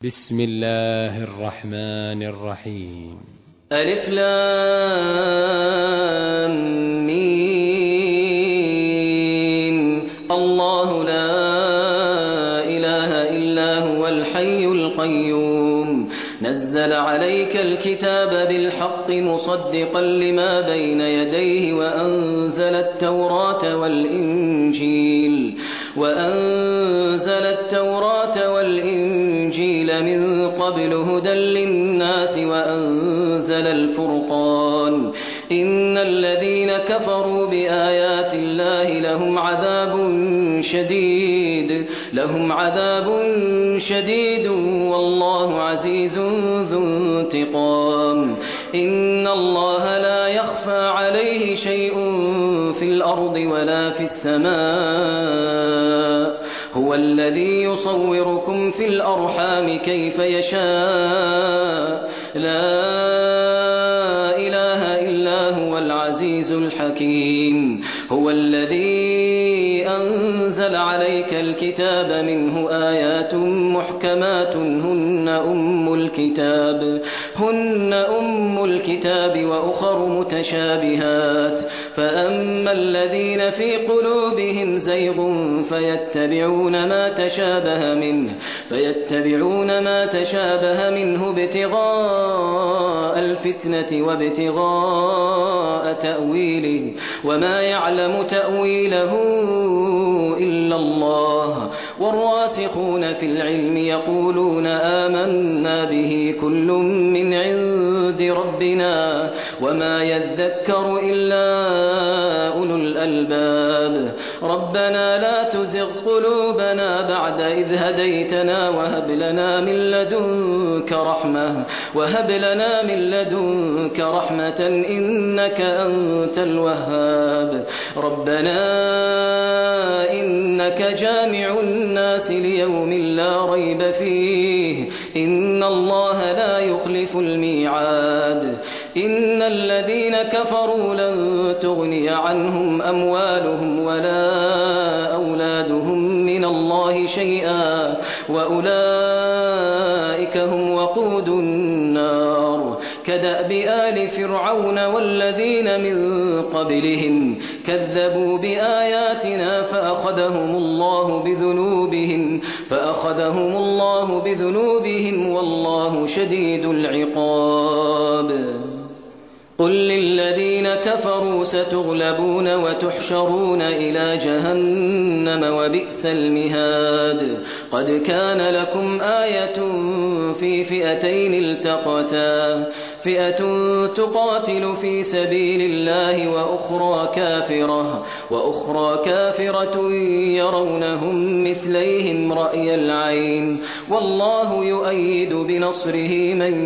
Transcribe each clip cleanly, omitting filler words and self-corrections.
بسم الله الرحمن الرحيم. ألف لام ميم. الله لا إله إلا هو الحي القيوم نزل عليك الكتاب بالحق مصدقا لما بين يديه وأنزل التوراة والإنجيل من قبل هدى للناس وأنزل الفرقان إن الذين كفروا بآيات الله لهم عذاب شديد والله عزيز ذو انتقام. إن الله لا يخفى عليه شيء في الأرض ولا في السماء هو الذي يصوركم في الأرحام كيف يشاء لا إله إلا هو العزيز الحكيم. هو الذي أنزل عليك الكتاب منه آيات محكمات هن أم الكتاب وأخر متشابهات فأما الذين في قلوبهم زيغ فيتبعون ما تشابه منه ابتغاء الفتنة وابتغاء تأويله وما يعلم تأويله إلا الله والراسخون في العلم يقولون آمنا به كل من عند ربنا وما يذكر إلا أولو الألباب. ربنا لا تزغ قلوبنا بعد إذ هديتنا وهب لنا من لدنك رحمة إنك أنت الوهاب. ربنا إنك جامع الناس ليوم لا ريب فيه إن الله لا يخلف الميعاد. إن الذين كفروا لن تغني عنهم أموالهم ولا أولادهم من الله شيئا وأولئك هم وقود النار. كدأب آل فرعون والذين من قبلهم كذبوا بآياتنا فأخذهم الله بذنوبهم والله شديد العقاب. قل للذين كفروا ستغلبون وتحشرون إلى جهنم وبئس المهاد. قد كان لكم آية في فئتين التقتا فئة تقاتل في سبيل الله وأخرى كافرة يرونهم مثليهم رأي العين والله يؤيد بنصره من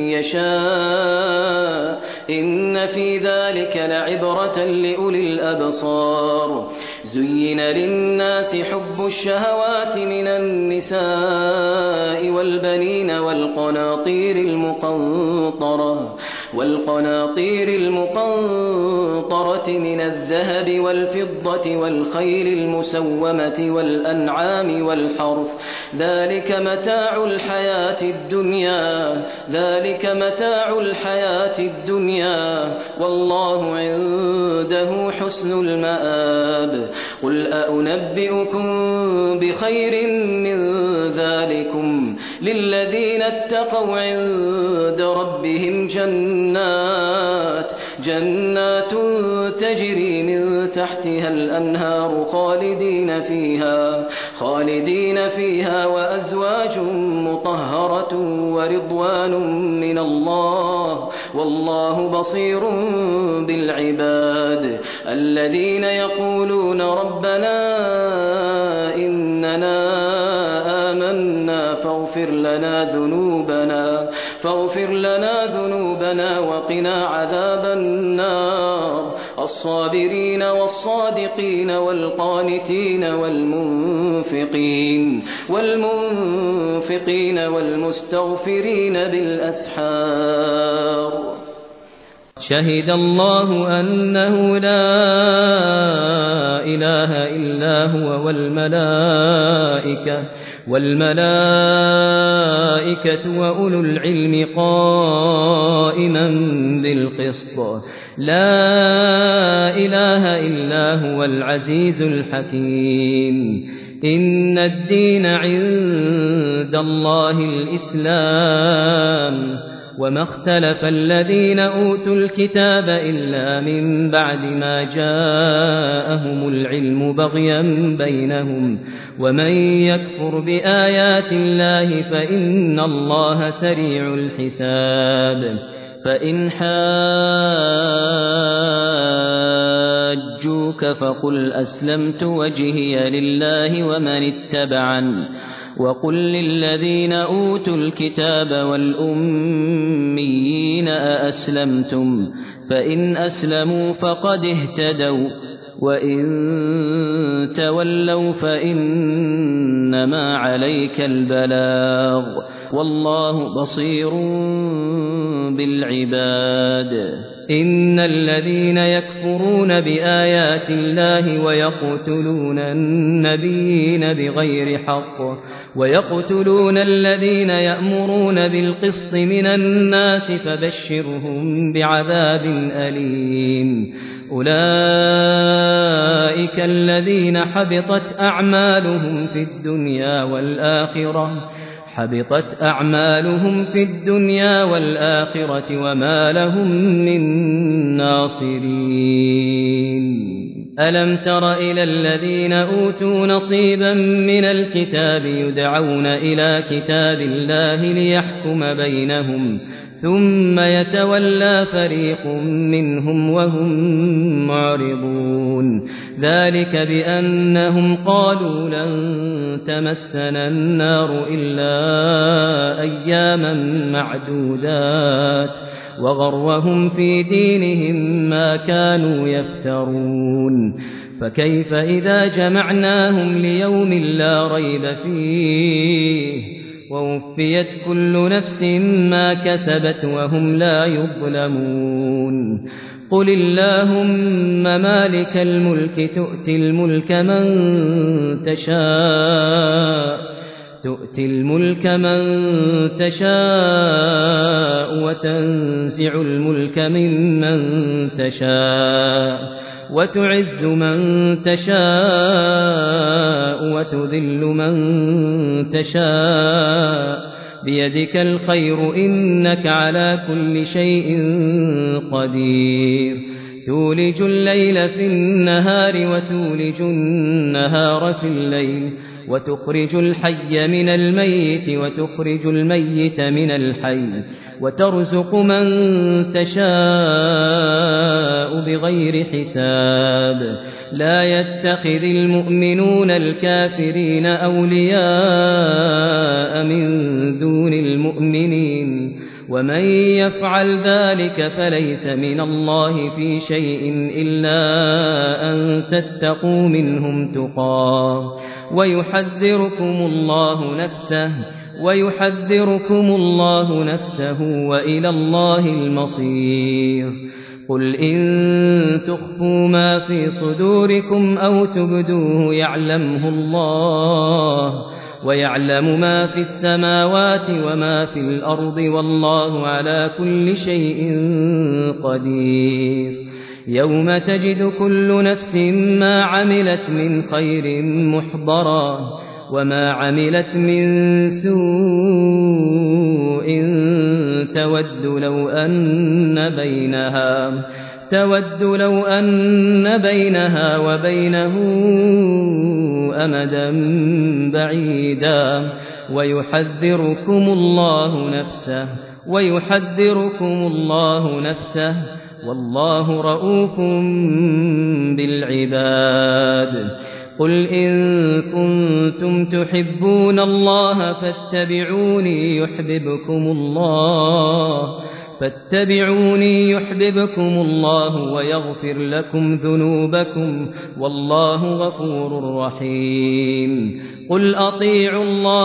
يشاء إن في ذلك لعبرة لأولي الأبصار. زين للناس حب الشهوات من النساء والبنين والقناطير المقنطرة من الذهب والفضة والخيل المسومة والأنعام والحرث ذلك متاع الحياة الدنيا والله عنده حسن المآب. قل أنبئكم بخير من ذلكم للذين اتقوا عند ربهم جنات تجري من تحتها الأنهار خالدين فيها وأزواج مطهرة ورضوان من الله والله بصير بالعباد. الذين يقولون ربنا إننا آمنا فاغفر لنا ذنوبنا وقنا عذاب النار. الصابرين والصادقين والقانتين والمنفقين والمستغفرين بالأسحار. شهد الله أنه لا إله إلا هو والملائكة والملائكة وأولو العلم قائما بالقسط لا إله إلا هو العزيز الحكيم إن الدين عند الله الإسلام وما اختلف الذين أوتوا الكتاب إلا من بعد ما جاءهم العلم بغيا بينهم ومن يكفر بآيات الله فإن الله سريع الحساب فإن حاجوك فقل أسلمت وجهي لله ومن اتبعن وقل للذين أوتوا الكتاب والأميين أأسلمتم فإن أسلموا فقد اهتدوا وإن تولوا فإنما عليك البلاغ والله بصير بالعباد إن الذين يكفرون بآيات الله ويقتلون النبيين بغير حق ويقتلون الذين يأمرون بالقسط من الناس فبشرهم بعذاب أليم أولئك الذين حبطت أعمالهم في الدنيا والآخرة وما لهم من ناصرين ألم تر إلى الذين أوتوا نصيبا من الكتاب يدعون إلى كتاب الله ليحكم بينهم ثم يتولى فريق منهم وهم معرضون ذلك بأنهم قالوا لن تمسنا النار إلا أياما معدودات وغرهم في دينهم ما كانوا يفترون فكيف إذا جمعناهم ليوم لا ريب فيه ووفيت كل نفس ما كسبت وهم لا يظلمون قل اللهم مالك الملك تؤتي الملك من تشاء وتنزع الملك ممن تشاء وتعز من تشاء وتذل من تشاء بيدك الخير إنك على كل شيء قدير تولج الليل في النهار وتولج النهار في الليل وتخرج الحي من الميت وتخرج الميت من الحي وترزق من تشاء بغير حساب لا يتخذ المؤمنون الكافرين أولياء من دون المؤمنين ومن يفعل ذلك فليس من الله في شيء إلا أن تتقوا منهم تقاه ويحذركم الله نفسه وإلى الله المصير قل إن تخفوا ما في صدوركم أو تبدوه يعلمه الله ويعلم ما في السماوات وما في الأرض والله على كل شيء قدير يوم تجد كل نفس ما عملت من خير محضرا وما عملت من سوء تود لو أن بينها وبينه أمدا بعيدا ويحذركم الله نفسه والله رؤوف بالعباد قل إن كنتم تحبون الله فاتبعوني يحببكم الله ويغفر لكم ذنوبكم والله غفور رحيم قل أطيعوا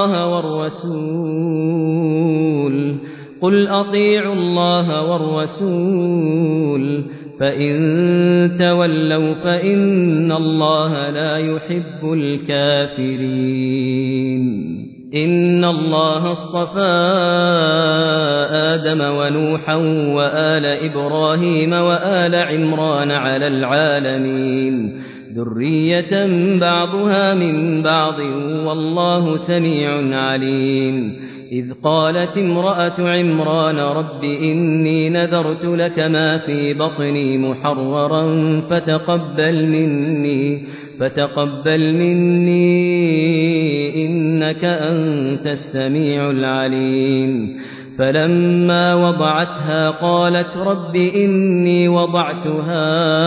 الله والرسول فإن تولوا فإن الله لا يحب الكافرين إن الله اصطفى آدم ونوحا وآل إبراهيم وآل عمران على العالمين ذرية بعضها من بعض والله سميع عليم إذ قالت امرأة عمران رب إني نذرت لك ما في بطني محررا فتقبل مني إنك أنت السميع العليم فلما وضعتها قالت رب إني وضعتها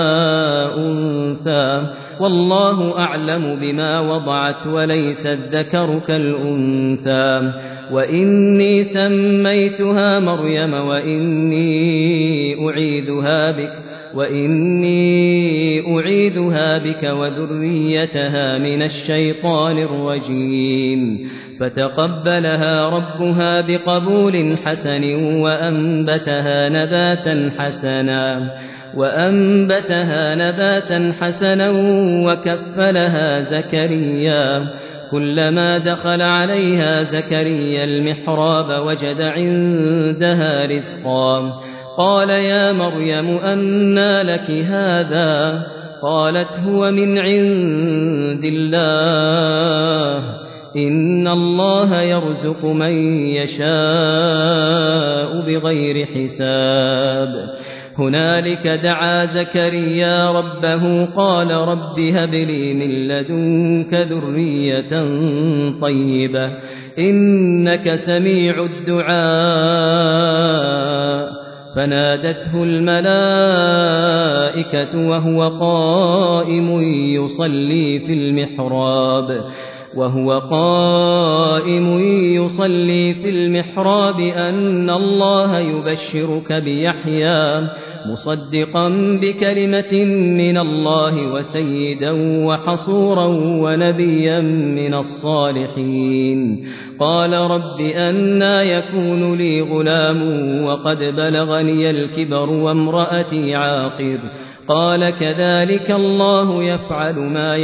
أنثى والله أعلم بما وضعت وليس الذكر كالأنثى وإني سميتها مريم وإني أعيذها بك وذريتها من الشيطان الرجيم فتقبلها ربها بقبول حسن وأنبتها نباتا حسنا وكفلها زكريا كلما دخل عليها زكريا المحراب وجد عندها رزقا قال يا مريم أنى لك هذا قالت هو من عند الله إن الله يرزق من يشاء بغير حساب هنالك دعا زكريا ربه قال رب هب لي من لدنك ذرية طيبة إنك سميع الدعاء فنادته الملائكة وهو قائم يصلي في المحراب أن الله يبشرك بيحيى مصدقا بكلمة من الله وسيدا وحصورا ونبيا من الصالحين قال رب أنى يكون لي غلام وقد بلغني الكبر وامرأتي عاقر قال كذلك الله يفعل ما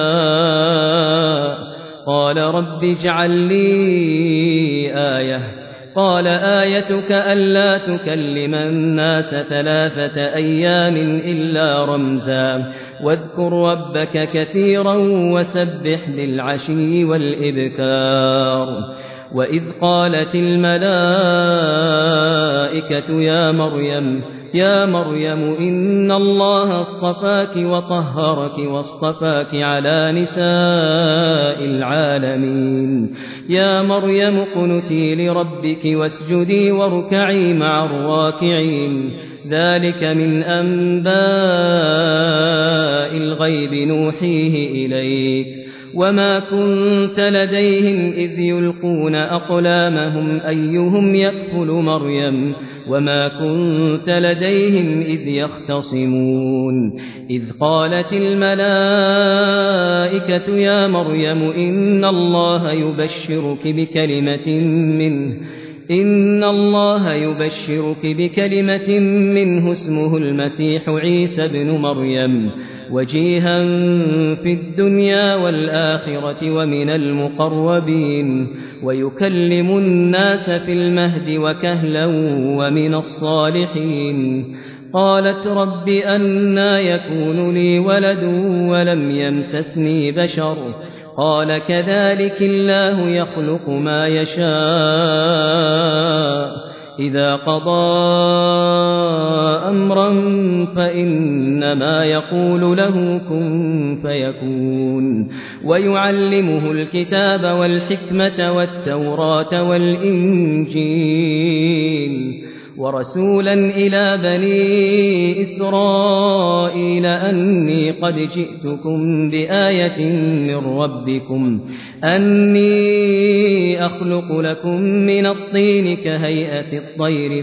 يشاء قال رب اجعل لي آية قال آيتك ألا تكلم الناس 3 أيام إلا رمزا واذكر ربك كثيرا وسبح بالعشي والإبكار وإذ قالت الملائكة يا مريم إن الله اصطفاك وطهرك واصطفاك على نساء العالمين يا مريم اقنتي لربك واسجدي واركعي مع الراكعين ذلك من أنباء الغيب نوحيه إليك وما كنت لديهم إذ يلقون أقلامهم أيهم يكفل مريم وما كنت لديهم إذ يختصمون إذ قالت الملائكة يا مريم إن الله يبشرك بكلمة منه اسمه المسيح عيسى بن مريم وجيها في الدنيا والآخرة ومن المقربين ويكلم الناس في المهد وكهلا ومن الصالحين قالت رب أنى يكون لي ولد ولم يمسسني بشر قال كذلك الله يخلق ما يشاء إذا قضى أمرا فإنما يقول له كن فيكون ويعلمه الكتاب والحكمة والتوراة والإنجيل ورسولا إلى بني إسرائيل أني قد جئتكم بآية من ربكم أني أخلق لكم من الطين كهيئة الطير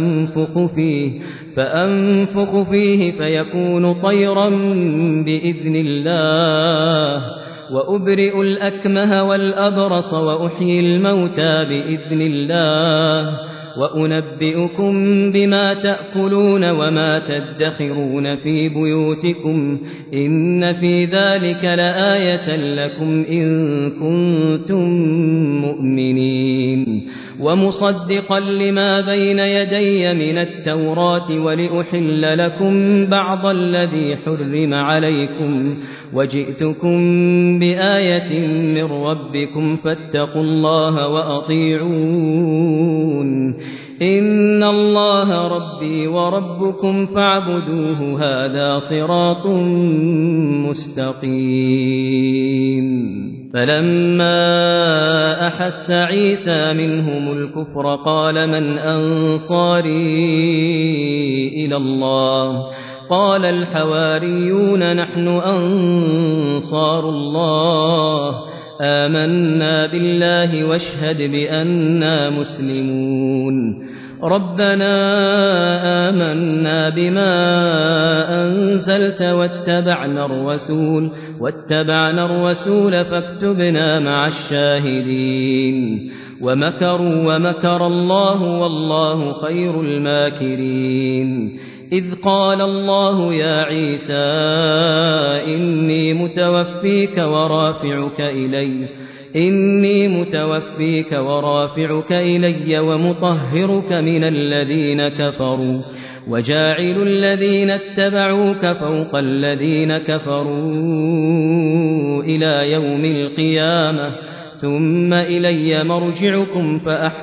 فأنفخ فيه فيكون طيرا بإذن الله وأبرئ الأكمه والأبرص وأحيي الموتى بإذن الله وأنبئكم بما تأكلون وما تدخرون في بيوتكم إن في ذلك لآية لكم إن كنتم مؤمنين ومصدقا لما بين يدي من التوراة ولأحل لكم بعض الذي حرم عليكم وجئتكم بآية من ربكم فاتقوا الله وأطيعون إن الله ربي وربكم فاعبدوه هذا صراط مستقيم فلما أحس عيسى منهم الكفر قال من أنصاري إلى الله قال الحواريون نحن أنصار الله آمنا بالله واشهد بأننا مسلمون ربنا آمنا بما أنزلت واتبعنا الرسول فاكتبنا مع الشاهدين ومكروا ومكر الله والله خير الماكرين إذ قال الله يا عيسى إني متوفيك ورافعك إلي ومطهرك من الذين كفروا وجاعل الذين اتبعوك فوق الذين كفروا إلى يوم القيامة ثم إلي مرجعكم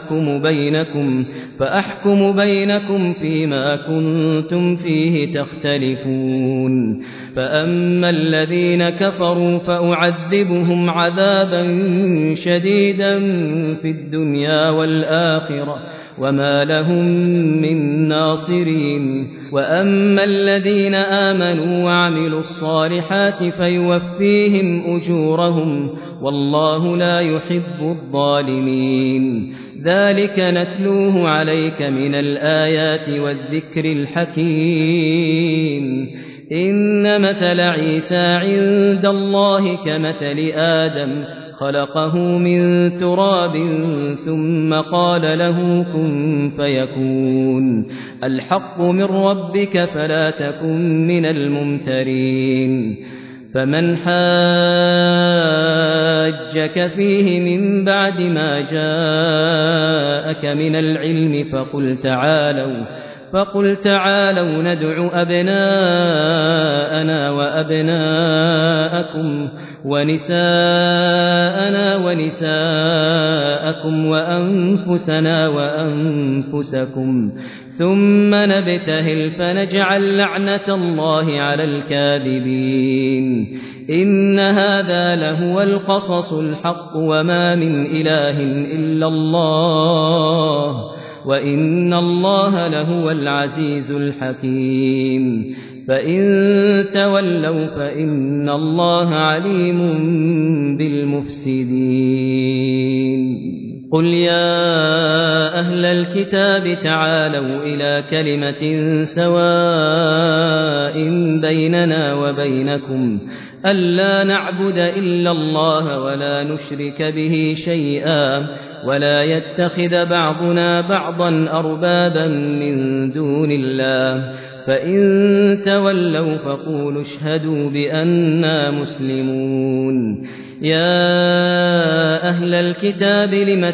فأحكم بينكم فيما كنتم فيه تختلفون فأما الذين كفروا فأعذبهم عذابا شديدا في الدنيا والآخرة وما لهم من ناصرين وأما الذين آمنوا وعملوا الصالحات فيوفيهم أجورهم والله لا يحب الظالمين ذلك نتلوه عليك من الآيات والذكر الحكيم إن مثل عيسى عند الله كمثل آدم خلقه من تراب ثم قال له كن فيكون الحق من ربك فلا تكن من الممترين فمن حاجك فيه من بعد ما جاءك من العلم فقل تعالوا ندع أبناءنا وأبناءكم ونساءنا ونساءكم وأنفسنا وأنفسكم ثم نبتهل فنجعل لعنة الله على الكاذبين إن هذا لهو القصص الحق وما من إله إلا الله وإن الله لهو العزيز الحكيم فإن تولوا فإن الله عليم بالمفسدين قل يا أهل الكتاب تعالوا إلى كلمة سواء بيننا وبينكم ألا نعبد إلا الله ولا نشرك به شيئا ولا يتخذ بعضنا بعضا أربابا من دون الله فإن تولوا فقولوا اشهدوا بأننا مسلمون يا أهل الكتاب لم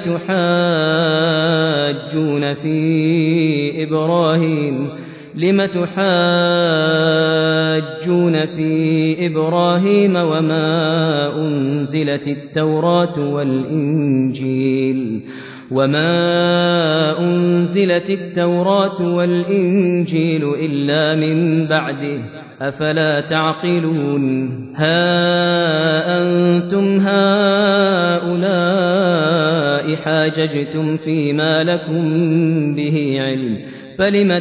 تحاجون في إبراهيم وما أنزلت التوراة والإنجيل إلا من بعده أفلا تعقلون ها أنتم هؤلاء حاججتم فيما لكم به علم فلم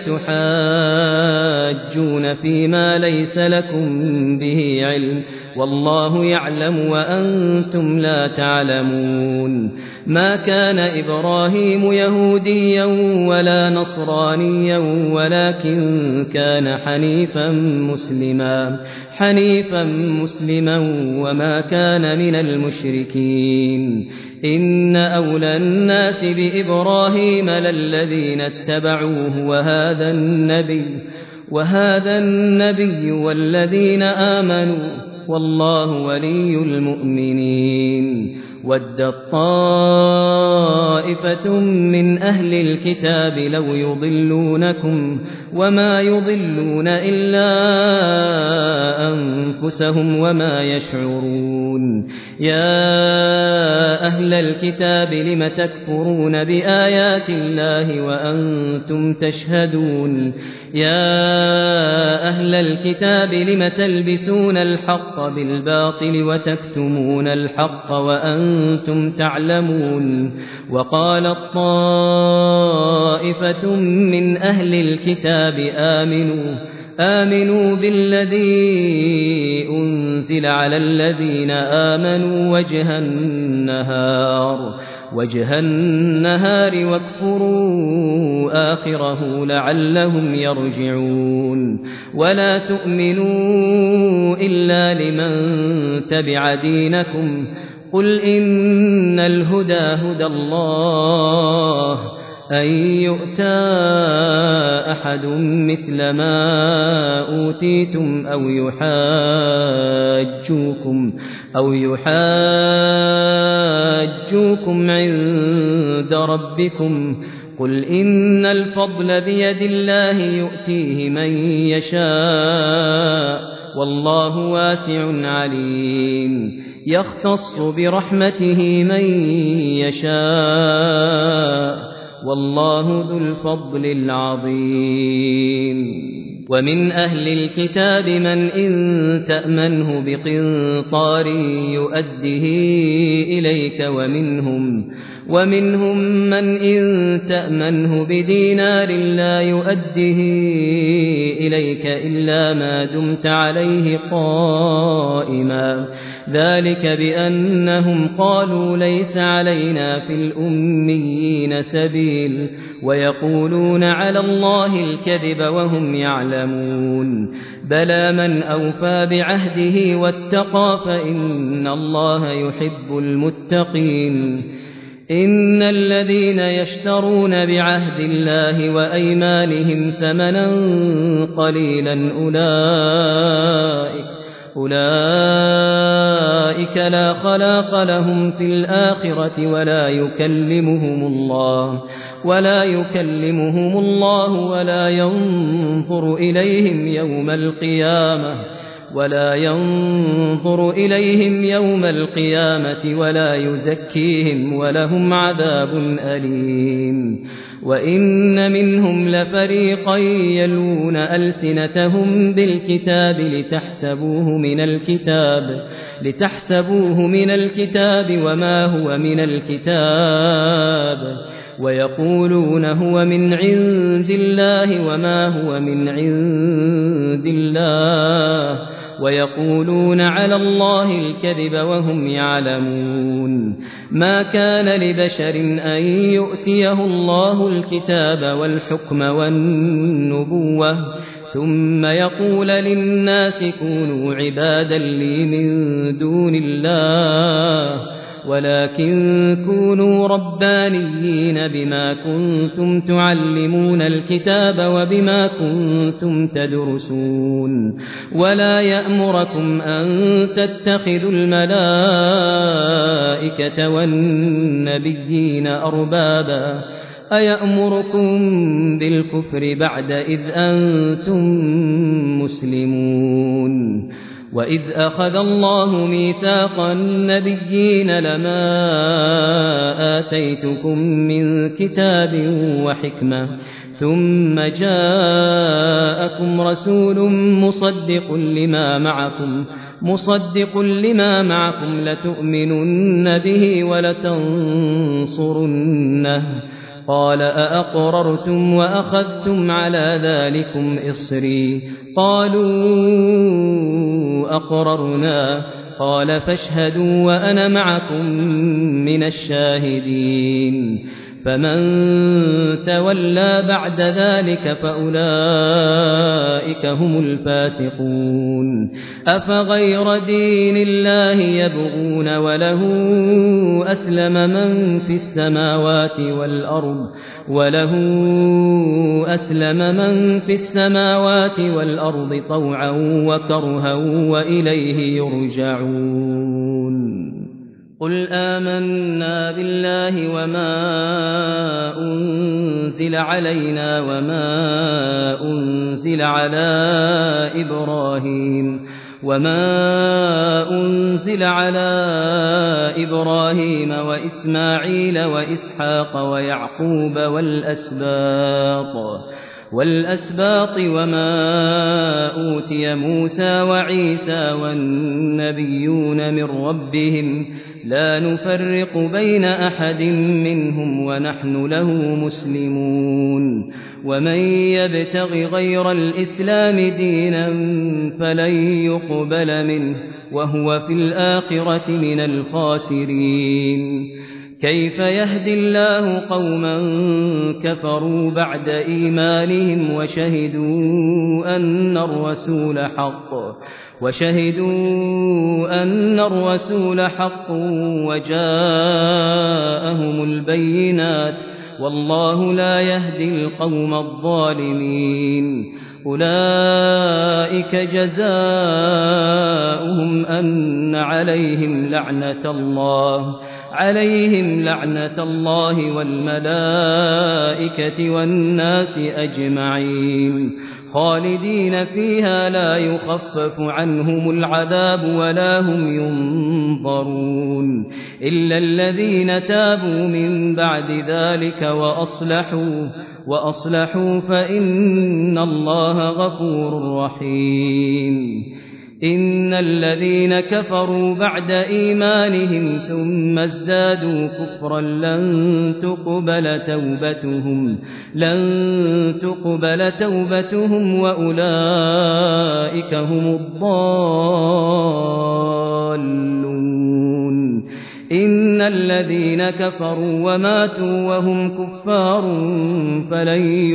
تحاجون فيما ليس لكم به علم والله يعلم وأنتم لا تعلمون ما كان إبراهيم يهوديا ولا نصرانيا ولكن كان حنيفا مسلما وما كان من المشركين إن أولى الناس بإبراهيم للذين اتبعوه وهذا النبي والذين آمنوا والله ولي المؤمنين ودت طائفة من أهل الكتاب لو يضلونكم وما يضلون إلا أنفسهم وما يشعرون يا أهل الكتاب لم تكفرون بآيات الله وأنتم تشهدون يا أهل الكتاب لم تلبسون الحق بالباطل وتكتمون الحق وأنتم تعلمون وقالت طائفة من أهل الكتاب آمنوا بالذي أنزل على الذين آمنوا وجه النهار واكفروا آخره لعلهم يرجعون ولا تؤمنوا إلا لمن تبع دينكم قل إن الهدى هدى الله أن يؤتى أحد مثل ما أوتيتم أو يحاجوكم عند ربكم قل إن الفضل بيد الله يؤتيه من يشاء والله واسع عليم يختص برحمته من يشاء والله ذو الفضل العظيم ومن أهل الكتاب من إن تأمنه بقنطار يؤده إليك ومنهم من إن تأمنه بدينار لا يؤده إليك إلا ما دمت عليه قائما ذلك بأنهم قالوا ليس علينا في الأميين سبيل ويقولون على الله الكذب وهم يعلمون بلى من أوفى بعهده واتقى فإن الله يحب المتقين إن الذين يشترون بعهد الله وأيمانهم ثمنا قليلا أولئك لا خلاق لهم في الآخرة ولا يكلمهم الله ولا ينظر إليهم يوم القيامة ولا يزكيهم ولهم عذاب أليم وإن منهم لفريقا يلون ألسنتهم بالكتاب لتحسبوه من الكتاب وما هو من الكتاب ويقولون هو من عند الله وما هو من عند الله ويقولون على الله الكذب وهم يعلمون ما كان لبشر أن يؤتيه الله الكتاب والحكم والنبوة ثم يقول للناس كونوا عبادا لي من دون الله ولكن كونوا ربانيين بما كنتم تعلمون الكتاب وبما كنتم تدرسون ولا يأمركم أن تتخذوا الملائكة والنبيين أربابا أيأمركم بالكفر بعد إذ أنتم مسلمون وإذ أخذ الله ميثاق النبيين لما آتيتكم من كتاب وحكمة ثم جاءكم رسول مصدق لما معكم لتؤمنن به ولتنصرنه قال أأقررتم وأخذتم على ذلكم إصري قالوا أقررنا قال فاشهدوا وأنا معكم من الشاهدين فمن تولى بعد ذلك فأولئك هم الفاسقون أفغير دين الله يبغون وله أسلم من في السماوات والأرض طوعا وكرها وإليه يرجعون قل آمنا بالله وما أنزل علينا وما أنزل على إبراهيم وإسماعيل وإسحاق ويعقوب والأسباط وما أوتي موسى وعيسى والنبيون من ربهم لا نفرق بين أحد منهم ونحن له مسلمون ومن يبتغ غير الإسلام دينا فلن يقبل منه وهو في الآخرة من الخاسرين كيف يهدي الله قوما كفروا بعد إيمانهم وشهدوا أن الرسول حق وجاءهم البينات والله لا يهدي القوم الظالمين أولئك جزاؤهم أن عليهم لعنة الله والملائكة والناس أجمعين خالدين فيها لا يخفف عنهم العذاب ولا هم ينظرون إلا الذين تابوا من بعد ذلك وأصلحوا فإن الله غفور رحيم إن الذين كفروا بعد إيمانهم ثم ازدادوا كفرا لن تقبل توبتهم وأولئك هم الضالون إن الذين كفروا وماتوا وهم كفار فلن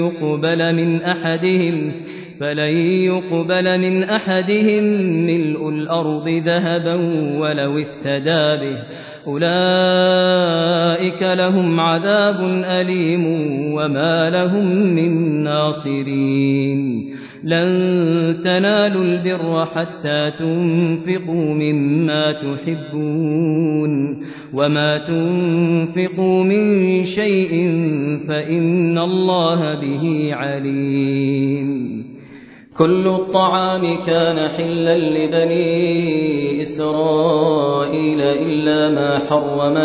يقبل من أحدهم ملء الأرض ذهبا ولو افتدى به أولئك لهم عذاب أليم وما لهم من ناصرين لن تنالوا البر حتى تنفقوا مما تحبون وما تنفقوا من شيء فإن الله به عليم كل الطعام كان حلا لبني إسرائيل إلا ما حرم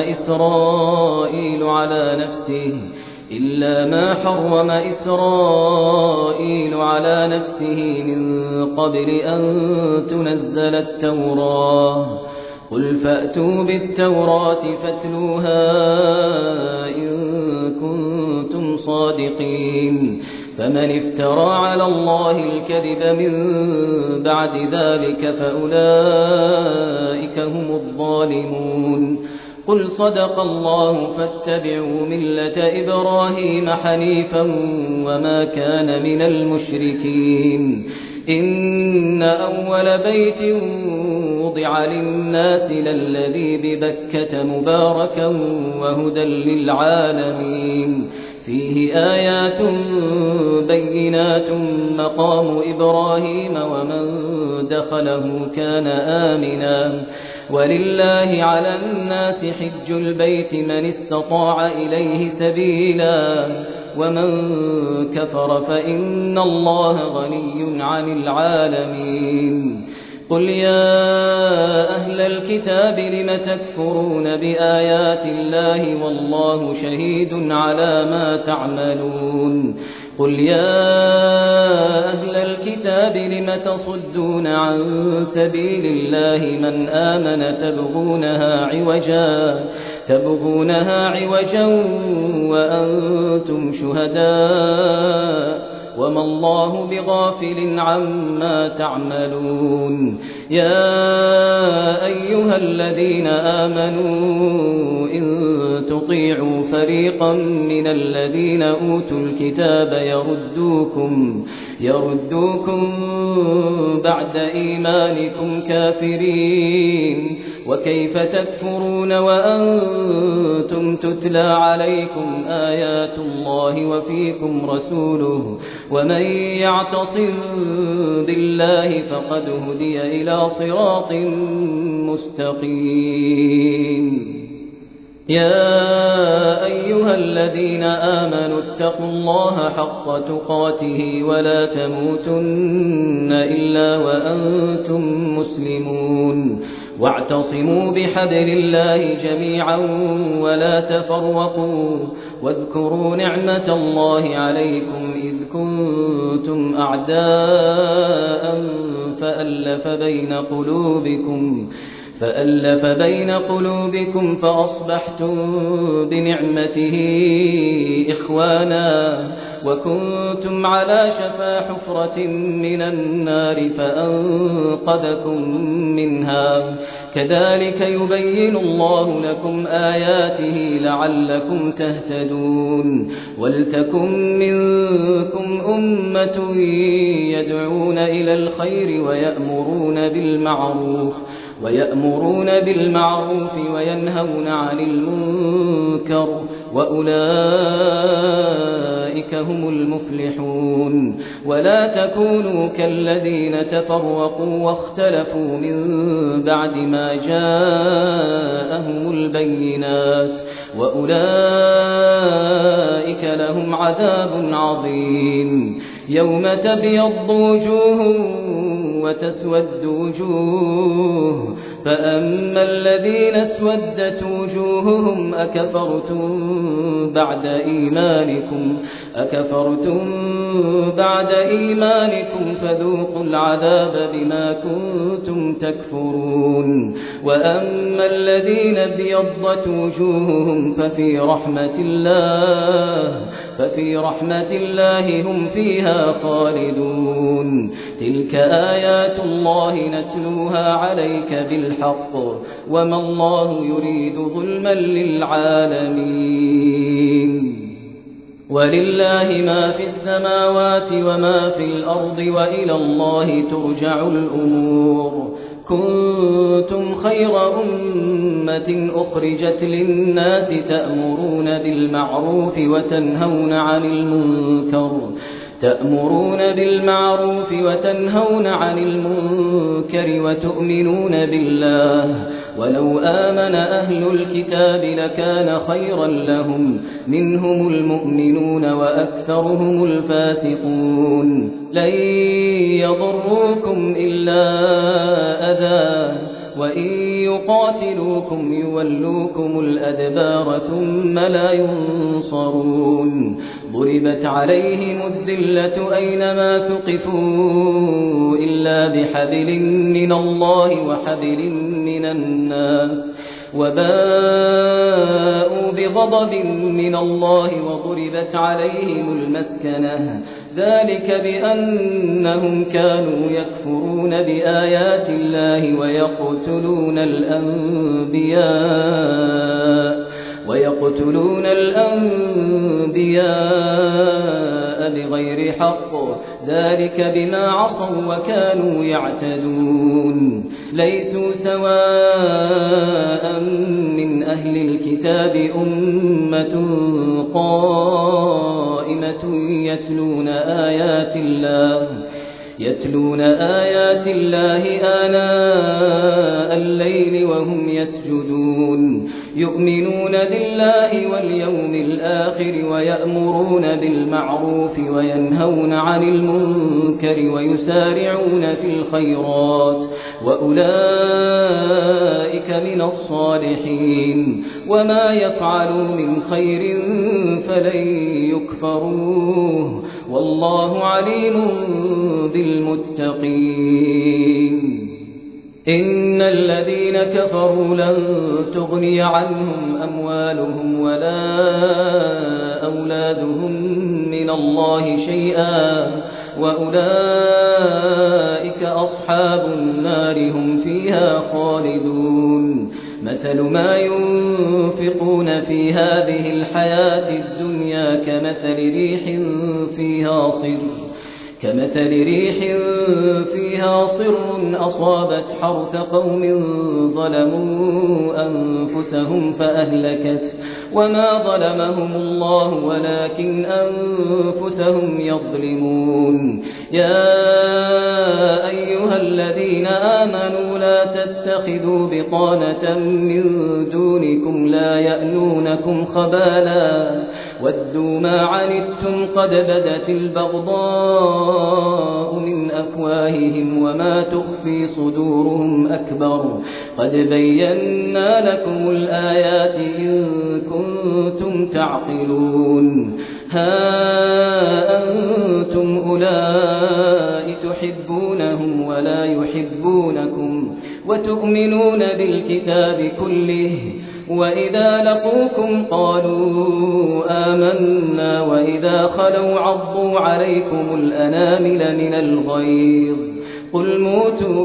إسرائيل على نفسه من قبل أن تنزل التوراة قل فأتوا بالتوراة فاتلوها إن كنتم صادقين فمن افترى على الله الكذب من بعد ذلك فأولئك هم الظالمون قل صدق الله فاتبعوا ملة إبراهيم حنيفا وما كان من المشركين إن أول بيت وضع للناس للذي ببكة مباركا وهدى للعالمين فيه آيات بينات مقام إبراهيم ومن دخله كان آمنا ولله على الناس حج البيت من استطاع إليه سبيلا ومن كفر فإن الله غني عن العالمين قل يا أهل الكتاب لم تكفرون بآيات الله والله شهيد على ما تعملون قل يا أهل الكتاب لم تصدون عن سبيل الله من آمن تبغونها عوجا وأنتم شهداء وما الله بغافل عما تعملون يا أيها الذين آمنوا إن تطيعوا فريقا من الذين أوتوا الكتاب يردوكم بعد إيمانكم كافرين. وكيف تكفرون وأنتم تتلى عليكم آيات الله وفيكم رسوله ومن يعتصم بالله فقد هدي إلى صراط مستقيم. يا أيها الذين آمنوا اتقوا الله حق تقاته ولا تموتن إلا وأنتم مسلمون. واعتصموا بحبل الله جميعا ولا تفرقوا. واذكروا نعمة الله عليكم إذ كنتم أعداء فألف بين قلوبكم فأصبحتم بنعمته إخوانا وكنتم على شفا حفرة من النار فأنقذكم منها. كذلك يبين الله لكم آياته لعلكم تهتدون. ولتكن منكم أمة يدعون إلى الخير ويأمرون بالمعروف وينهون عن المنكر وأولئك هم المفلحون. ولا تكونوا كالذين تفرقوا واختلفوا من بعد ما جاءهم البينات وأولئك لهم عذاب عظيم. يوم تبيض وجوه وتسود وجوه فأما الذين اسودت وجوههم أكفرتم بعد إيمانكم فذوقوا العذاب بما كنتم تكفرون. وأما الذين ابيضت وجوههم ففي رحمة الله هم فيها خالدون. تلك آيات الله نتلوها عليك بالحق وما الله يريد ظلما للعالمين. ولله ما في السماوات وما في الأرض وإلى الله ترجع الأمور. كنتم خير أمة أخرجت للناس تأمرون بالمعروف وتنهون عن المنكر وتؤمنون بالله. ولو آمن أهل الكتاب لكان خيرا لهم منهم المؤمنون وأكثرهم الفاسقون. لن يضروكم إلا أذى وإن يقاتلوكم يولوكم الأدبار ثم لا ينصرون. ضربت عليهم الذلة أينما ثقفوا إلا بحبل من الله وحبل من الناس وباءوا بغضب من الله وضربت عليهم المسكنة. ذلك بأنهم كانوا يكفرون بآيات الله ويقتلون الأنبياء بغير حق. ذلك بما عصوا وكانوا يعتدون. ليسوا سواء من أهل الكتاب أمة قائمة يتلون آيات الله آناء الليل وهم يسجدون. يؤمنون بالله واليوم الآخر ويأمرون بالمعروف وينهون عن المنكر ويسارعون في الخيرات وأولئك من الصالحين. وما يفعلوا من خير فلن يكفروه والله عليم بالمتقين. إن الذين كفروا لن تغني عنهم أموالهم ولا أولادهم من الله شيئا وأولئك أصحاب النار هم فيها خالدون. مثل ما ينفقون ينفقون في هذه الحياة الدنيا كمثل ريح فيها صر أصابت حرث قوم ظلموا أنفسهم فأهلكت وما ظلمهم الله ولكن أنفسهم يظلمون يا أيها الذين آمنوا لا تتخذوا بطانة من دونكم لا يألونكم خبالا ودوا ما عنتم قد بدت البغضاء من أفواههم وما تخفي صدورهم أكبر قد بينا لكم الآيات إن كنتم تعقلون ها أنتم أولئك تحبونهم ولا يحبونكم وتؤمنون بالكتاب كله وإذا لقوكم قالوا آمنا وإذا خلوا عضوا عليكم الأنامل من الغيظ قل موتوا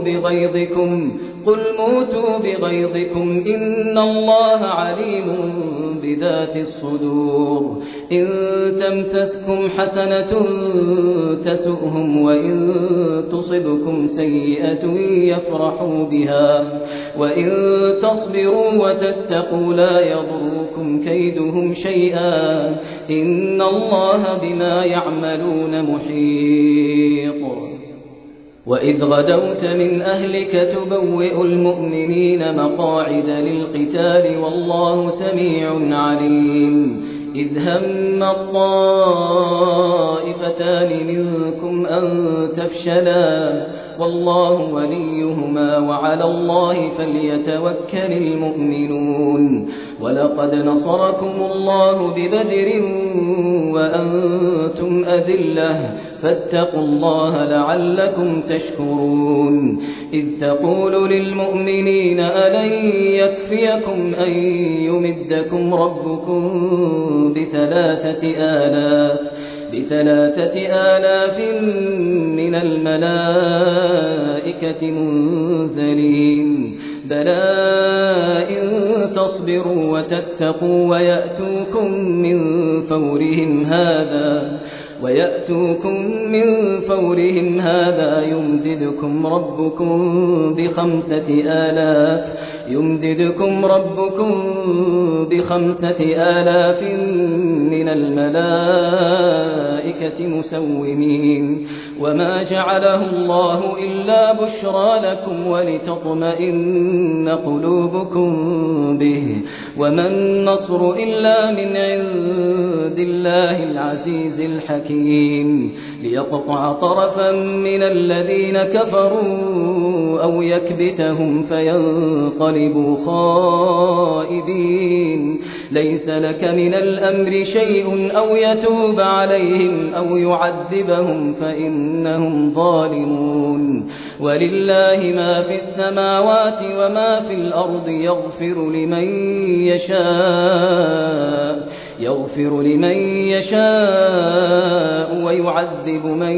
بغيظكم إن الله عليم بذات الصدور إن تمسسكم حسنة تسؤهم وإن تصبكم سيئة يفرحوا بها وإن تصبروا وتتقوا لا يضركم كيدهم شيئا إن الله بما يعملون محيط وإذ غدوت من أهلك تبوئ المؤمنين مقاعد للقتال والله سميع عليم إذ هم الطائفتان منكم أن تفشلا والله وليهما وعلى الله فليتوكل المؤمنون ولقد نصركم الله ببدر وأنتم أذلة فاتقوا الله لعلكم تشكرون إذ تقول للمؤمنين ألن يكفيكم أن يمدكم ربكم بثلاثة آلاف من الملائكة منزلين بلى إن تصبروا وتتقوا ويأتوكم من فورهم هذا يمددكم ربكم بخمسة آلاف من الملائكة مسومين وما جعله الله إلا بشرى لكم ولتطمئن قلوبكم به وما النصر إلا من عند الله العزيز الحكيم ليقطع طرفا من الذين كفروا أو يكبتهم فينقلبوا خائبين ليس لك من الأمر شيء أو يتوب عليهم أو يعذبهم فإنهم ظالمون ولله ما في السماوات وما في الأرض يغفر لمن يشاء ويعذب من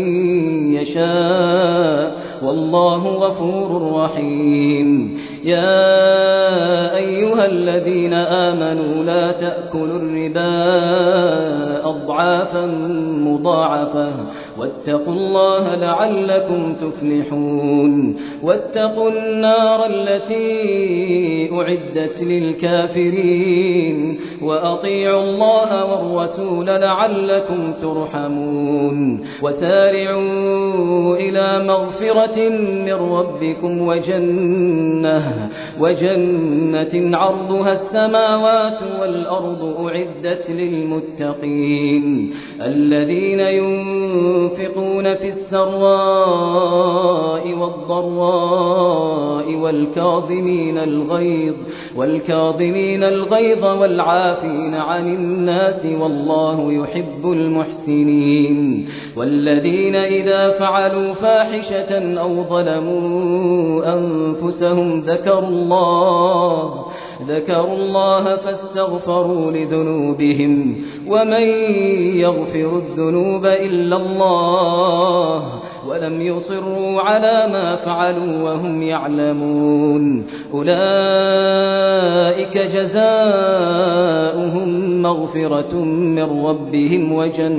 يشاء والله غفور رحيم يا أيها الذين آمنوا لا تأكلوا الربا أضعافا مضاعفة واتقوا الله لعلكم تفلحون واتقوا النار التي أعدت للكافرين وأطيعوا الله والرسول لعلكم ترحمون وسارعوا إلى مغفرة من ربكم وجنة عرضها السماوات والأرض أعدت للمتقين الذين ينفقون في السراء والضراء والكاظمين الغيظ والعافين عن الناس والله يحب المحسنين والذين إذا فعلوا فاحشة أو ظلموا أنفسهم ذكروا الله فاستغفروا لذنوبهم ومن يغفر الذنوب إلا الله ولم يصروا على ما فعلوا وهم يعلمون أولئك جزاؤهم مغفرة من ربهم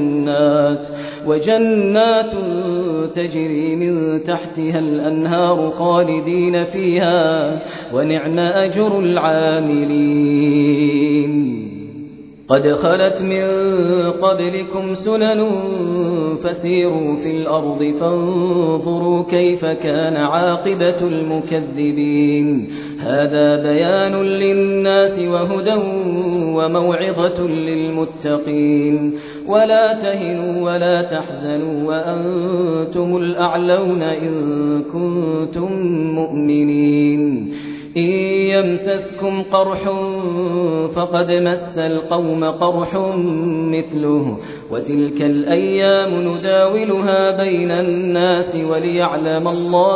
وجنات تجري من تحتها الأنهار خالدين فيها ونعم أجر العاملين قد خلت من قبلكم سنن فسيروا في الأرض فانظروا كيف كان عاقبة المكذبين هذا بيان للناس وهدى وموعظة للمتقين ولا تهنوا ولا تحزنوا وأنتم الأعلون إن كنتم مؤمنين إن يمسسكم قرح فقد مس القوم قرح مثله وتلك الأيام نداولها بين الناس وليعلم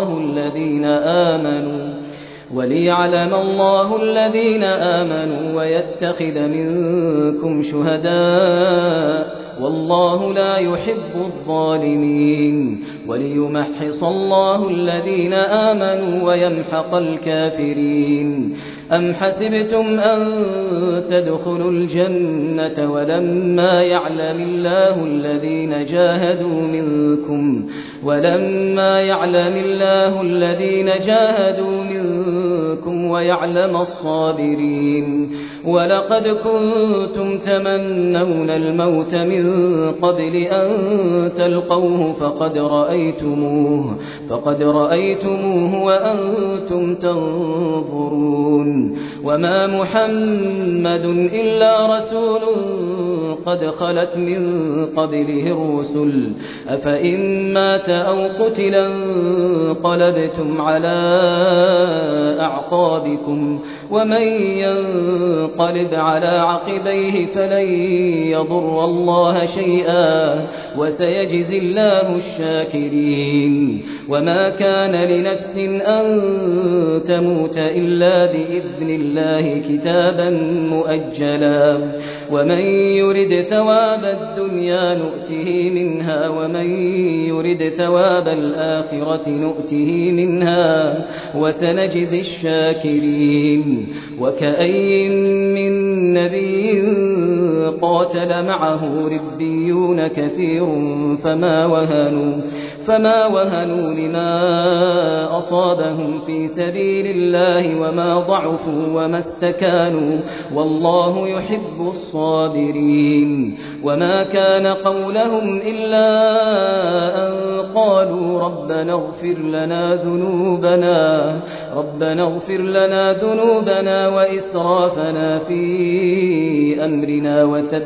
الله الذين آمنوا ويتخذ منكم شهداء والله لا يحب الظالمين وليمحص الله الذين آمنوا ويمحق الكافرين أم حسبتم أن تدخلوا الجنة ولما يعلم الله الذين جاهدوا منكم ويعلم الصابرين ولقد كنتم تمنون الموت من قبل أن تلقوه فقد رأيتموه وأنتم تنظرون وما محمد إلا رسول قد خلت من قبله الرسل أفإن مات أو قتلا انقلبتم على أعقابكم ومن ينقلب على عقبيه فلن يضر الله شيئا وسيجزي الله الشاكرين وما كان لنفس أن تموت إلا بإذن الله كتابا مؤجلا ومن يرد ثواب الدنيا نؤته منها ومن يرد ثواب الآخرة نؤته منها وسنجزي الشاكرين وكأي من نبي قاتل معه ربيون كثير فما وهنوا لما أصابهم في سبيل الله وما ضعفوا وما استكانوا والله يحب الصابرين وما كان قولهم إلا أن قالوا ربنا اغفر لنا ذنوبنا وإسرافنا في أمرنا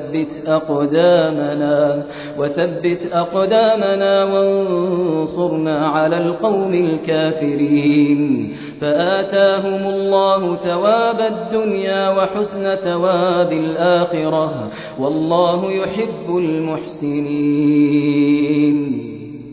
وثبت أقدامنا وانصرنا على القوم الكافرين فآتاهم الله ثواب الدنيا وحسن ثواب الآخرة والله يحب المحسنين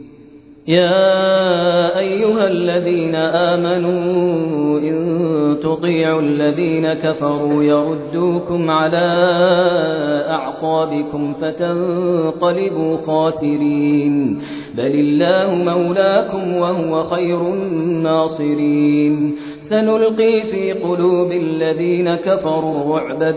يا أيها الذين آمنوا إن تطيعوا الذين كفروا يردوكم على أعقابكم فتنقلبوا خاسرين بل الله مولاكم وهو خير الناصرين سنلقي في قلوب الذين كفروا الرعب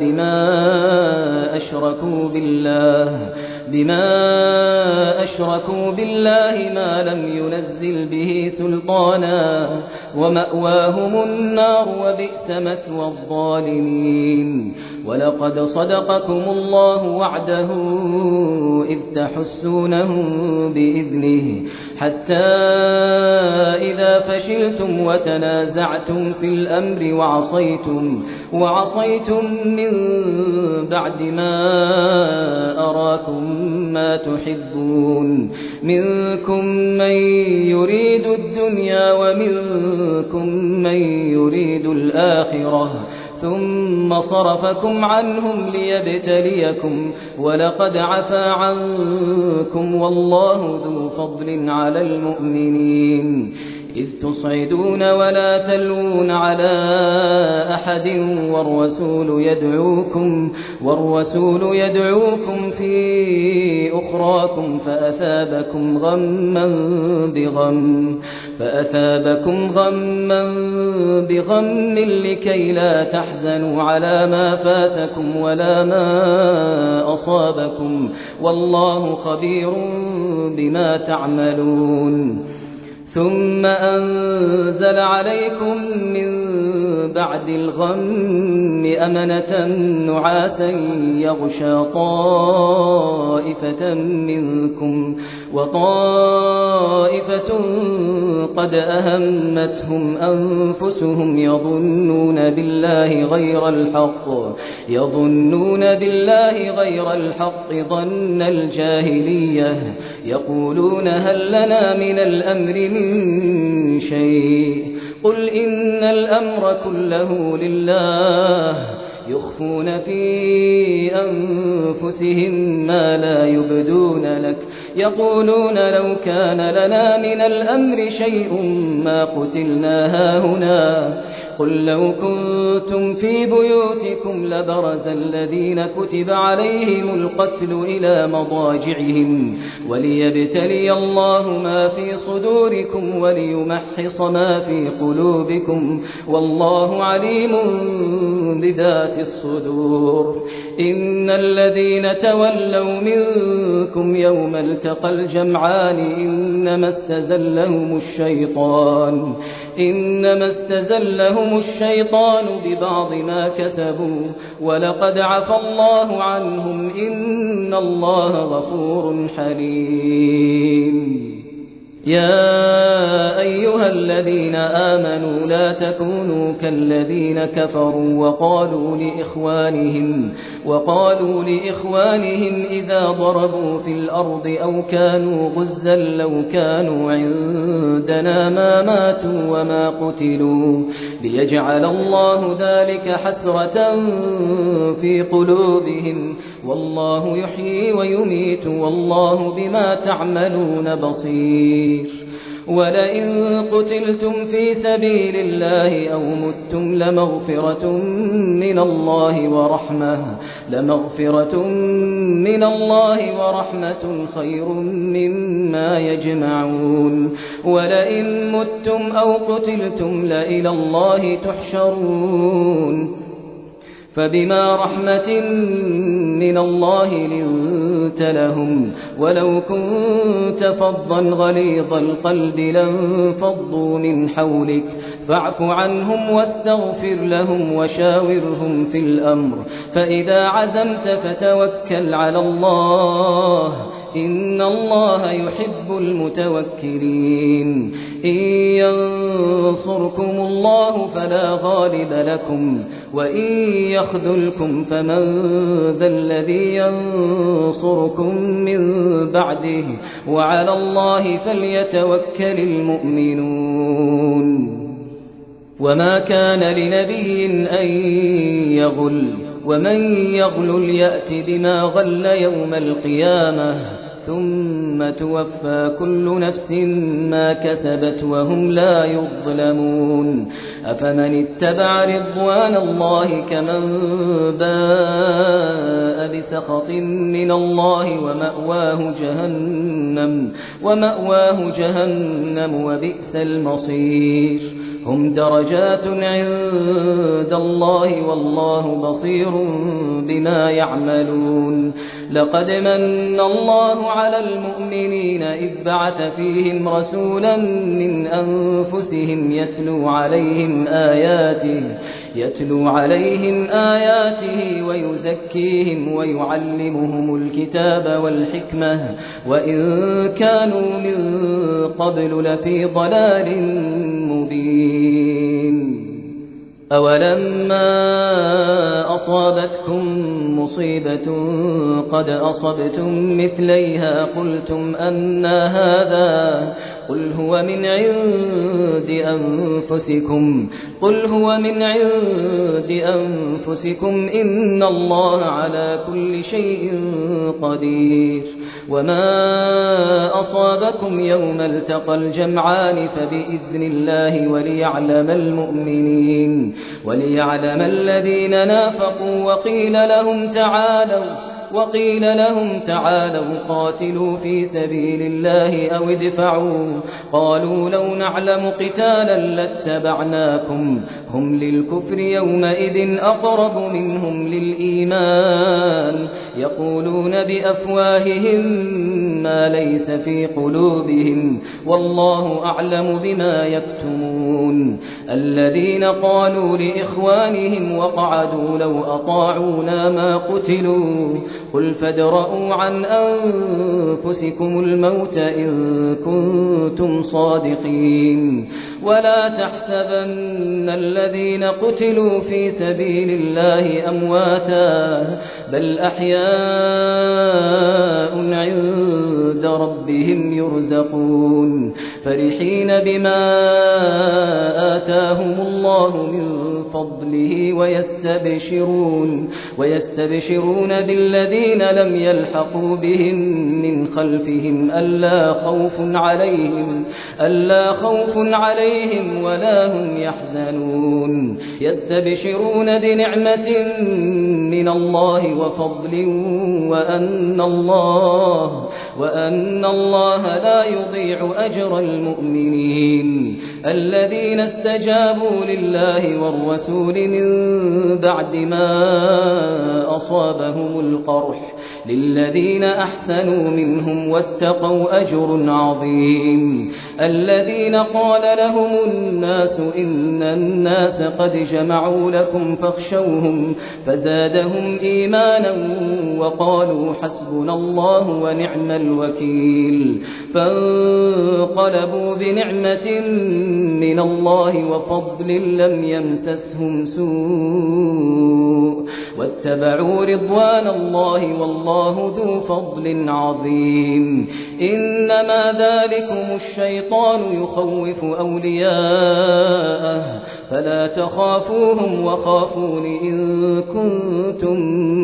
بما أشركوا بالله ما لم ينزل به سلطانا ومأواهم النار وبئس مثوى الظالمين ولقد صدقكم الله وعده إذ تحسونهم بإذنه حتى إذا فشلتم وتنازعتم في الأمر وعصيتم من بعد ما أراكم ما تحبون منكم من يريد الدنيا ومنكم من يريد الآخرة ثم صرفكم عنهم ليبتليكم ولقد عفا عنكم والله ذو فضل على المؤمنين إذ تصعدون ولا تلوون على أحد والرسول يدعوكم في أخراكم فأثابكم غما بغم لكي لا تحزنوا على ما فاتكم ولا ما أصابكم والله خبير بما تعملون ثم أنزل عليكم من بعد الغم أمنة نعاسا يغشى طائفة منكم وطائفة قد أهمتهم أنفسهم يظنون بالله غير الحق ظن الجاهلية يقولون هل لنا من الأمر من شيء قل إن الأمر كله لله يخفون في أنفسهم ما لا يبدون لك يقولون لو كان لنا من الأمر شيء ما قتلنا هاهنا قل لو كنتم في بيوتكم لبرز الذين كتب عليهم القتل إلى مضاجعهم وليبتلي الله ما في صدوركم وليمحص ما في قلوبكم والله عليم بذات الصدور إن الذين تولوا منكم يوم التقى الجمعان إنما استزلهم الشيطان ببعض ما كسبوا ولقد عفى الله عنهم إن الله غفور حليم يا أيها الذين آمنوا لا تكونوا كالذين كفروا وقالوا لإخوانهم إذا ضربوا في الأرض أو كانوا غزا لو كانوا عندنا ما ماتوا وما قتلوا ليجعل الله ذلك حسرة في قلوبهم والله يحيي ويميت والله بما تعملون بصير ولئن قتلتم في سبيل الله أو متم لمغفرة من الله ورحمة خير مما يجمعون ولئن متم أو قتلتم لإلى الله تحشرون فبما رحمة من الله لنت لهم ولو كنت فظا غليظ القلب لانفضوا من حولك فاعف عنهم واستغفر لهم وشاورهم في الأمر فإذا عزمت فتوكل على الله إن الله يحب المتوكلين إن ينصركم الله فلا غالب لكم وإن يخذلكم فمن ذا الذي ينصركم من بعده وعلى الله فليتوكل المؤمنون وما كان لنبي أن يغل ومن يغلل يأت بما غل يوم القيامة ثم توفى كل نفس ما كسبت وهم لا يظلمون أفمن اتبع رضوان الله كمن باء بسخط من الله ومأواه جهنم وبئس المصير هم درجات عند الله والله بصير بما يعملون لقد من الله على المؤمنين إذ بعث فيهم رسولا من أنفسهم يتلو عليهم آياته ويزكيهم ويعلمهم الكتاب والحكمة وإن كانوا من قبل لفي ضلال مبين أولما أصابتكم مصيبة قد أصبتم مثليها قلتم أنى هذا قل هو من عند أنفسكم إن الله على كل شيء قدير وما أصابكم يوم التقى الجمعان فبإذن الله وليعلم الذين نافقوا وقيل لهم وقيل لهم تعالوا قاتلوا في سبيل الله أو ادفعوا قالوا لو نعلم قتالا لاتبعناكم هم للكفر يومئذ أقرب منهم للإيمان يقولون بأفواههم ما ليس في قلوبهم والله أعلم بما يكتمون الذين قالوا لإخوانهم وقعدوا لو أطاعونا ما قتلوا قل فادرءوا عن أنفسكم الموت إن كنتم صادقين ولا تحسبن الذين قتلوا في سبيل الله أمواتا بل أحياء عند ربهم يرزقون فرحين بما آتاهم الله من فضله ويستبشرون بالذين لم يلحقوا بهم من خلفهم ألا خوف عليهم ولا هم يحزنون يستبشرون بنعمة من الله وفضل وأن الله لا يضيع أجر المؤمنين الذين استجابوا لله والرسول من بعد ما أصابهم القرح للذين أحسنوا منهم واتقوا أجر عظيم الذين قال لهم الناس إن الناس قد جمعوا لكم فاخشوهم فزادهم إيمانا وقالوا حسبنا الله ونعم الوكيل فانقلبوا بنعمة من الله وفضل لم يمسسهم سوء واتبعوا رضوان الله والله ذو فضل عظيم إنما ذلكم الشيطان يخوف أولياءه فلا تخافوهم وخافون إن كنتم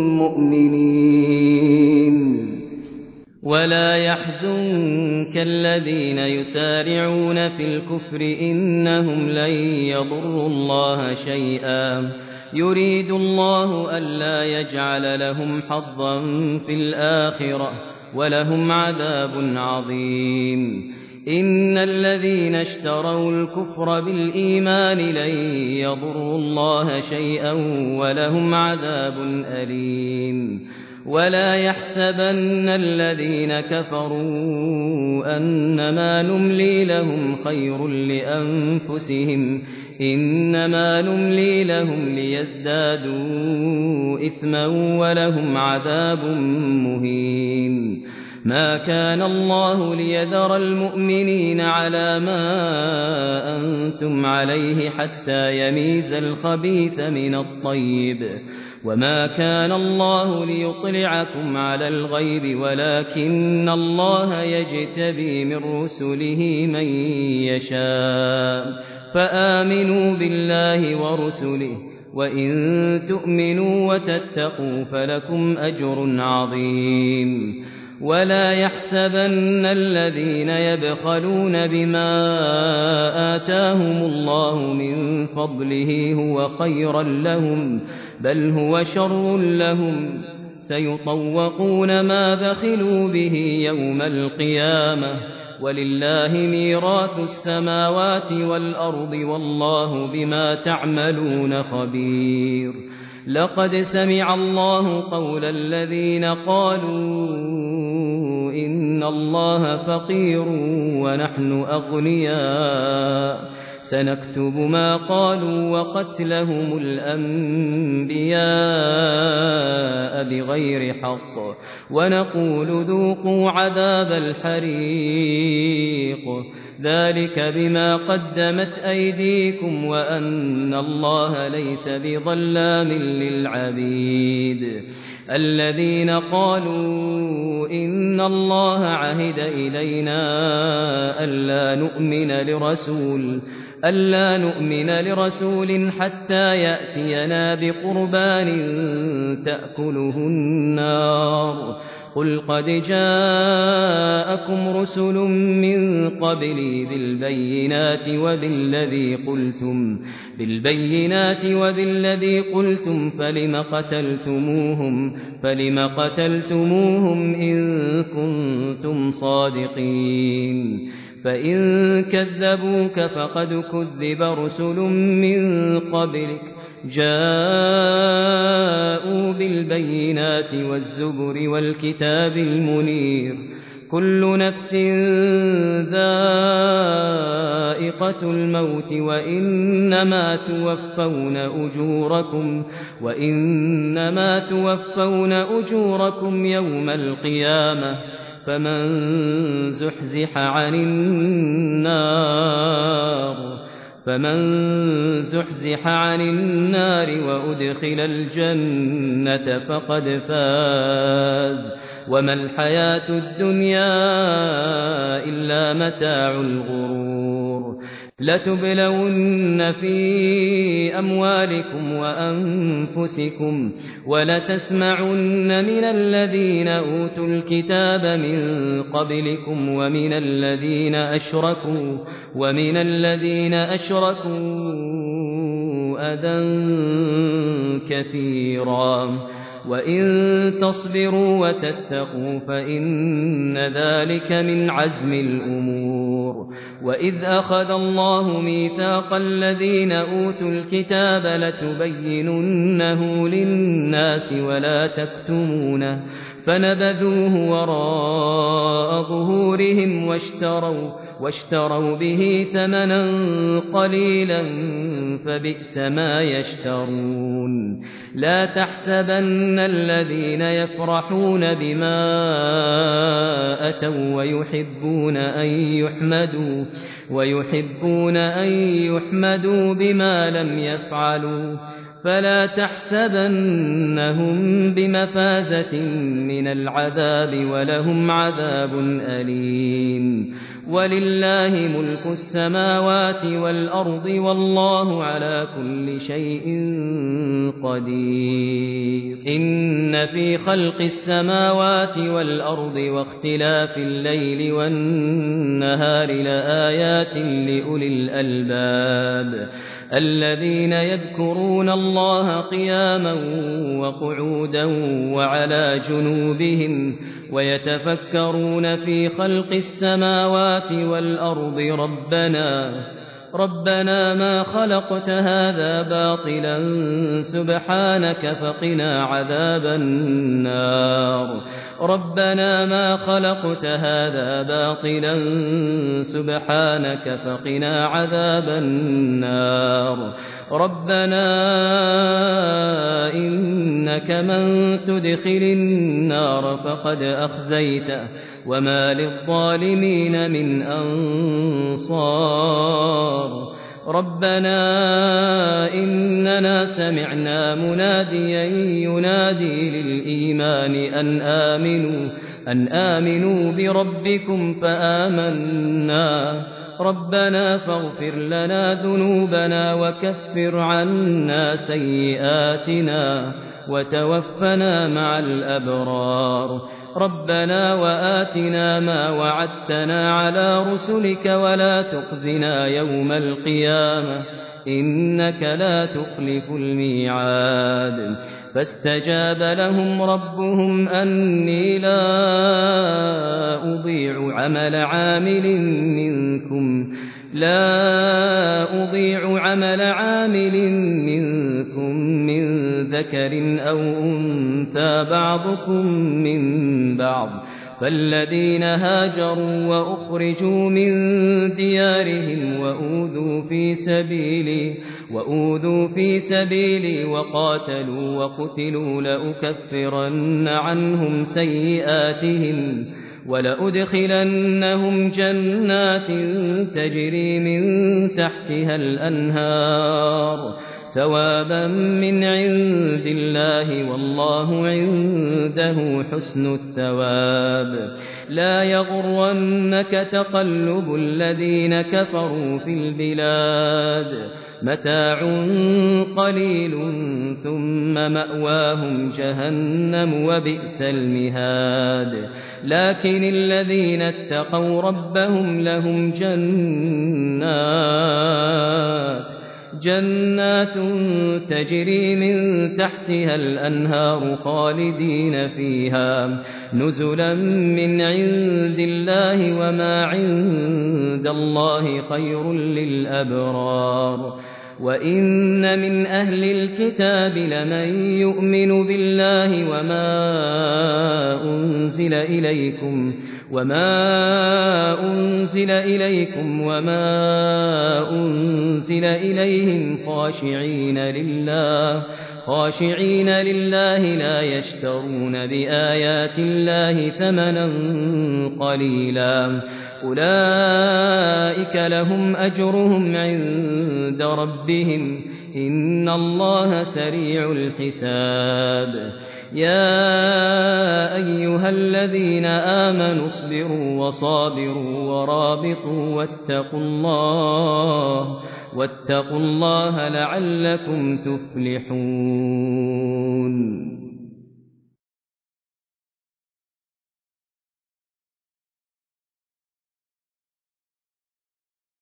مؤمنين ولا يحزنك الذين يسارعون في الكفر إنهم لن يضروا الله شيئا يريد الله ألا يجعل لهم حظا في الآخرة ولهم عذاب عظيم إن الذين اشتروا الكفر بالإيمان لن يضروا الله شيئا ولهم عذاب أليم ولا يحسبن الذين كفروا أنما نملي لهم خير لأنفسهم إنما نملي لهم ليزدادوا إثما ولهم عذاب مهين ما كان الله ليذر المؤمنين على ما أنتم عليه حتى يميز الخبيث من الطيب وما كان الله ليطلعكم على الغيب ولكن الله يجتبي من رسله من يشاء فآمنوا بالله ورسله وإن تؤمنوا وتتقوا فلكم أجر عظيم ولا يحسبن الذين يبخلون بما آتاهم الله من فضله هو خيرا لهم بل هو شر لهم سيطوقون ما بخلوا به يوم القيامة ولله ميراث السماوات والأرض والله بما تعملون خبير لقد سمع الله قول الذين قالوا إن الله فقير ونحن أغنياء سنكتب ما قالوا وقتلهم الأنبياء بغير حق ونقول ذوقوا عذاب الحريق ذلك بما قدمت أيديكم وأن الله ليس بظلام للعبيد الذين قالوا إن الله عهد إلينا ألا نؤمن لرسول حتى يأتينا بقربان تأكله النار قل قد جاءكم جاءكم رسل من قبلي بالبينات وبالذي قلتم فلم قتلتموهم إن كنتم صادقين فإن كذبوك فقد كذب رسل من قبلك جاءوا بالبينات والزبر والكتاب المنير كل نفس ذائقة الموت وإنما توفون أجوركم يوم القيامة فمن زحزح عن النار وأدخل الجنة فقد فاز وما الحياة الدنيا إلا متاع الغرور لتبلون في أموالكم وأنفسكم ولتسمعن من الذين أوتوا الكتاب من قبلكم ومن الذين أشركوا أذى كثيرا وإن تصبروا وتتقوا فإن ذلك من عزم الأمور وإذ أخذ الله ميثاق الذين أوتوا الكتاب لتبيننه للناس ولا تكتمونه فنبذوه وراء ظهورهم واشتروا به ثمنا قليلا فبئس ما يشترون لا تحسبن الذين يفرحون بما أتوا ويحبون أن يحمدوا بما لم يفعلوا فلا تحسبنهم بمفازة من العذاب ولهم عذاب أليم ولله ملك السماوات والأرض والله على كل شيء قدير إن في خلق السماوات والأرض واختلاف الليل والنهار لآيات لأولي الألباب الذين يذكرون الله قياما وقعودا وعلى جنوبهم ويتفكرون في خلق السماوات والأرض ربنا ما خلقت هذا باطلا سبحانك فقنا عذاب النار ربنا ما خلقت هذا باطلا سبحانك فقنا عذاب النار ربنا إنك من تدخل النار فقد أخزيته وما للظالمين من أنصار ربنا إننا سمعنا مناديا ينادي للإيمان أن آمنوا بربكم فآمنا ربنا فاغفر لنا ذنوبنا وكفر عنا سيئاتنا وتوفنا مع الأبرار ربنا وآتنا ما وعدتنا على رسلك ولا تخزنا يوم القيامة إنك لا تخلف الميعاد فاستجاب لهم ربهم أني لا أضيع عمل عامل منكم من ذكر أو أنثى بعضكم من بعض فالذين هاجروا وأخرجوا من ديارهم وأوذوا في سبيلي وقاتلوا وقتلوا لأكفرن عنهم سيئاتهم ولأدخلنهم جنات تجري من تحتها الأنهار ثوابا من عند الله والله عنده حسن الثواب لا يغرنك تقلب الذين كفروا في البلاد متاع قليل ثم مأواهم جهنم وبئس المهاد لكن الذين اتقوا ربهم لهم جنات تجري من تحتها الأنهار خالدين فيها نزلا من عند الله وما عند الله خير للأبرار وإن من أهل الكتاب لمن يؤمن بالله وما أنزل إليكم وما أنزل إليهم خاشعين لله لا يشترون بآيات الله ثمنا قليلا أولئك لهم أجرهم عند ربهم إن الله سريع الحساب يا أيها الذين آمنوا اصبروا وصابروا ورابطوا واتقوا الله لعلكم تفلحون